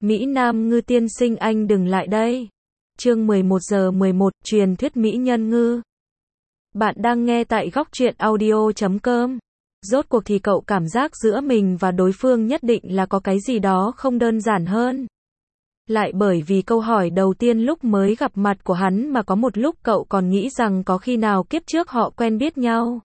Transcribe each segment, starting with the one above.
Mỹ Nam ngư tiên sinh anh đừng lại đây. Chương 11 giờ 11, truyền thuyết Mỹ nhân ngư. Bạn đang nghe tại góc truyện audio.com. Rốt cuộc thì cậu cảm giác giữa mình và đối phương nhất định là có cái gì đó không đơn giản hơn. Lại bởi vì câu hỏi đầu tiên lúc mới gặp mặt của hắn mà có một lúc cậu còn nghĩ rằng có khi nào kiếp trước họ quen biết nhau.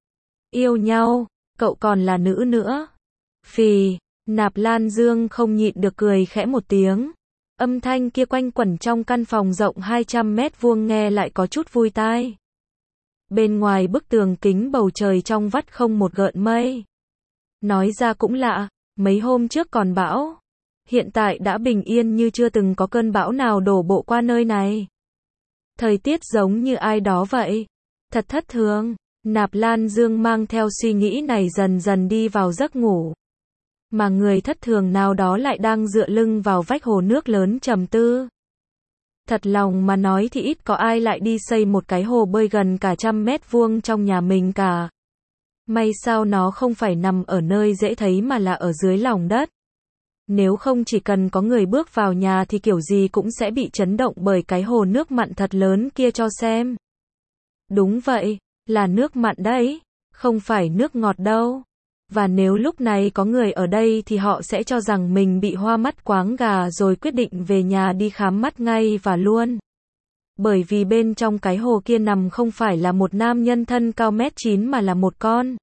Yêu nhau, cậu còn là nữ nữa. Phì, Nạp Lan Dương không nhịn được cười khẽ một tiếng. Âm thanh kia quanh quẩn trong căn phòng rộng 200 mét vuông nghe lại có chút vui tai. Bên ngoài bức tường kính bầu trời trong vắt không một gợn mây. Nói ra cũng lạ, mấy hôm trước còn bão. Hiện tại đã bình yên như chưa từng có cơn bão nào đổ bộ qua nơi này. Thời tiết giống như ai đó vậy. Thật thất thường. Nạp Lan Dương mang theo suy nghĩ này dần dần đi vào giấc ngủ. Mà người thất thường nào đó lại đang dựa lưng vào vách hồ nước lớn trầm tư. Thật lòng mà nói thì ít có ai lại đi xây một cái hồ bơi gần cả 100 mét vuông trong nhà mình cả. May sao nó không phải nằm ở nơi dễ thấy mà là ở dưới lòng đất. Nếu không chỉ cần có người bước vào nhà thì kiểu gì cũng sẽ bị chấn động bởi cái hồ nước mặn thật lớn kia cho xem. Đúng vậy, là nước mặn đấy, không phải nước ngọt đâu. Và nếu lúc này có người ở đây thì họ sẽ cho rằng mình bị hoa mắt quáng gà rồi quyết định về nhà đi khám mắt ngay và luôn. Bởi vì bên trong cái hồ kia nằm không phải là một nam nhân thân cao 1m9 mà là một con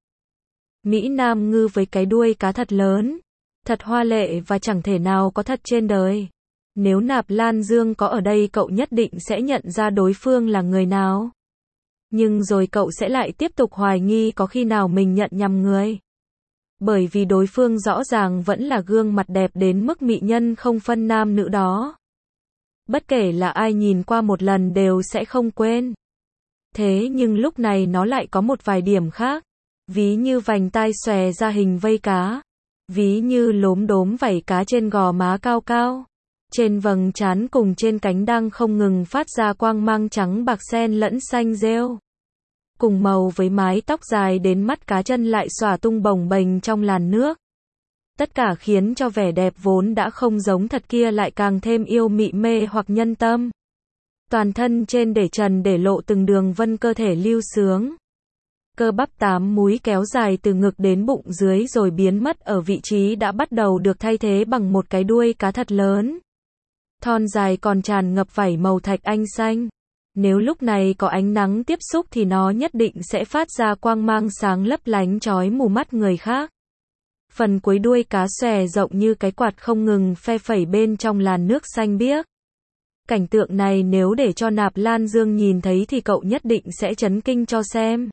Mỹ Nam ngư với cái đuôi cá thật lớn, thật hoa lệ và chẳng thể nào có thật trên đời. Nếu Nạp Lan Dương có ở đây cậu nhất định sẽ nhận ra đối phương là người nào. Nhưng rồi cậu sẽ lại tiếp tục hoài nghi có khi nào mình nhận nhầm người. Bởi vì đối phương rõ ràng vẫn là gương mặt đẹp đến mức mỹ nhân không phân nam nữ đó. Bất kể là ai nhìn qua một lần đều sẽ không quên. Thế nhưng lúc này nó lại có một vài điểm khác. Ví như vành tai xòe ra hình vây cá. Ví như lốm đốm vảy cá trên gò má cao cao. Trên vầng trán cùng trên cánh đang không ngừng phát ra quang mang trắng bạc xen lẫn xanh rêu. Cùng màu với mái tóc dài đến mắt cá chân lại xõa tung bồng bềnh trong làn nước. Tất cả khiến cho vẻ đẹp vốn đã không giống thật kia lại càng thêm yêu mị mê hoặc nhân tâm. Toàn thân trên để trần để lộ từng đường vân cơ thể lưu sướng. Cơ bắp 8 múi kéo dài từ ngực đến bụng dưới rồi biến mất ở vị trí đã bắt đầu được thay thế bằng một cái đuôi cá thật lớn. Thon dài còn tràn ngập vảy màu thạch anh xanh. Nếu lúc này có ánh nắng tiếp xúc thì nó nhất định sẽ phát ra quang mang sáng lấp lánh chói mù mắt người khác. Phần cuối đuôi cá xòe rộng như cái quạt không ngừng phe phẩy bên trong làn nước xanh biếc. Cảnh tượng này nếu để cho Nạp Lan Dương nhìn thấy thì cậu nhất định sẽ chấn kinh cho xem.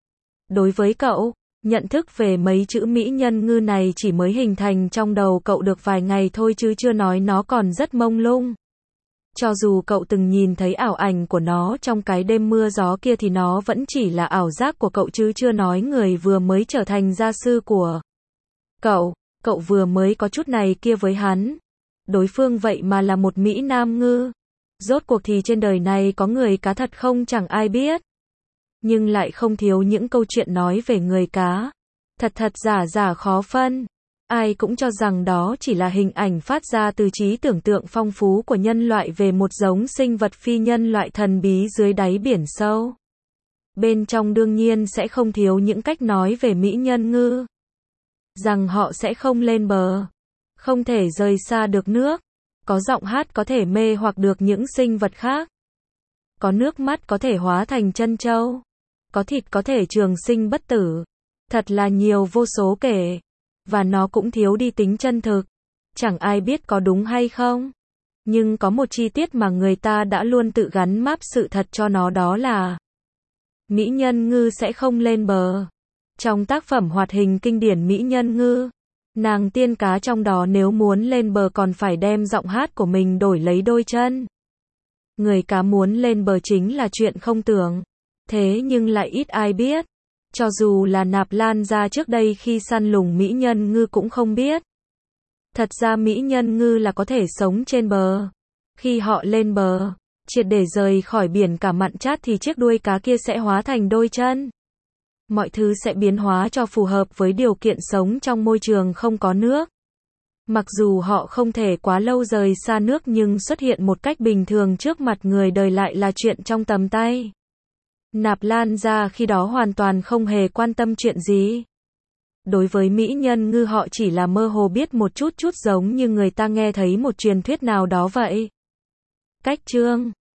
Đối với cậu, nhận thức về mấy chữ mỹ nhân ngư này chỉ mới hình thành trong đầu cậu được vài ngày thôi chứ chưa nói nó còn rất mông lung. Cho dù cậu từng nhìn thấy ảo ảnh của nó trong cái đêm mưa gió kia thì nó vẫn chỉ là ảo giác của cậu chứ chưa nói người vừa mới trở thành gia sư của cậu vừa mới có chút này kia với hắn. Đối phương vậy mà là một Mỹ Nam ngư. Rốt cuộc thì trên đời này có người cá thật không chẳng ai biết. Nhưng lại không thiếu những câu chuyện nói về người cá. Thật giả khó phân. Ai cũng cho rằng đó chỉ là hình ảnh phát ra từ trí tưởng tượng phong phú của nhân loại về một giống sinh vật phi nhân loại thần bí dưới đáy biển sâu. Bên trong đương nhiên sẽ không thiếu những cách nói về mỹ nhân ngư. Rằng họ sẽ không lên bờ, không thể rời xa được nước, có giọng hát có thể mê hoặc được những sinh vật khác. Có nước mắt có thể hóa thành trân châu, có thịt có thể trường sinh bất tử. Thật là nhiều vô số kể. Và nó cũng thiếu đi tính chân thực. Chẳng ai biết có đúng hay không. Nhưng có một chi tiết mà người ta đã luôn tự gắn mác sự thật cho nó, đó là mỹ nhân ngư sẽ không lên bờ. Trong tác phẩm hoạt hình kinh điển Mỹ Nhân Ngư, nàng tiên cá trong đó nếu muốn lên bờ còn phải đem giọng hát của mình đổi lấy đôi chân. Người cá muốn lên bờ chính là chuyện không tưởng. Thế nhưng lại ít ai biết. Cho dù là Nạp Lan gia trước đây khi săn lùng mỹ nhân ngư cũng không biết. Thật ra mỹ nhân ngư là có thể sống trên bờ. Khi họ lên bờ, triệt để rời khỏi biển cả mặn chát thì chiếc đuôi cá kia sẽ hóa thành đôi chân. Mọi thứ sẽ biến hóa cho phù hợp với điều kiện sống trong môi trường không có nước. Mặc dù họ không thể quá lâu rời xa nước nhưng xuất hiện một cách bình thường trước mặt người đời lại là chuyện trong tầm tay. Nạp Lan gia khi đó hoàn toàn không hề quan tâm chuyện gì. Đối với mỹ nhân ngư họ chỉ là mơ hồ biết một chút giống như người ta nghe thấy một truyền thuyết nào đó vậy. Cách chương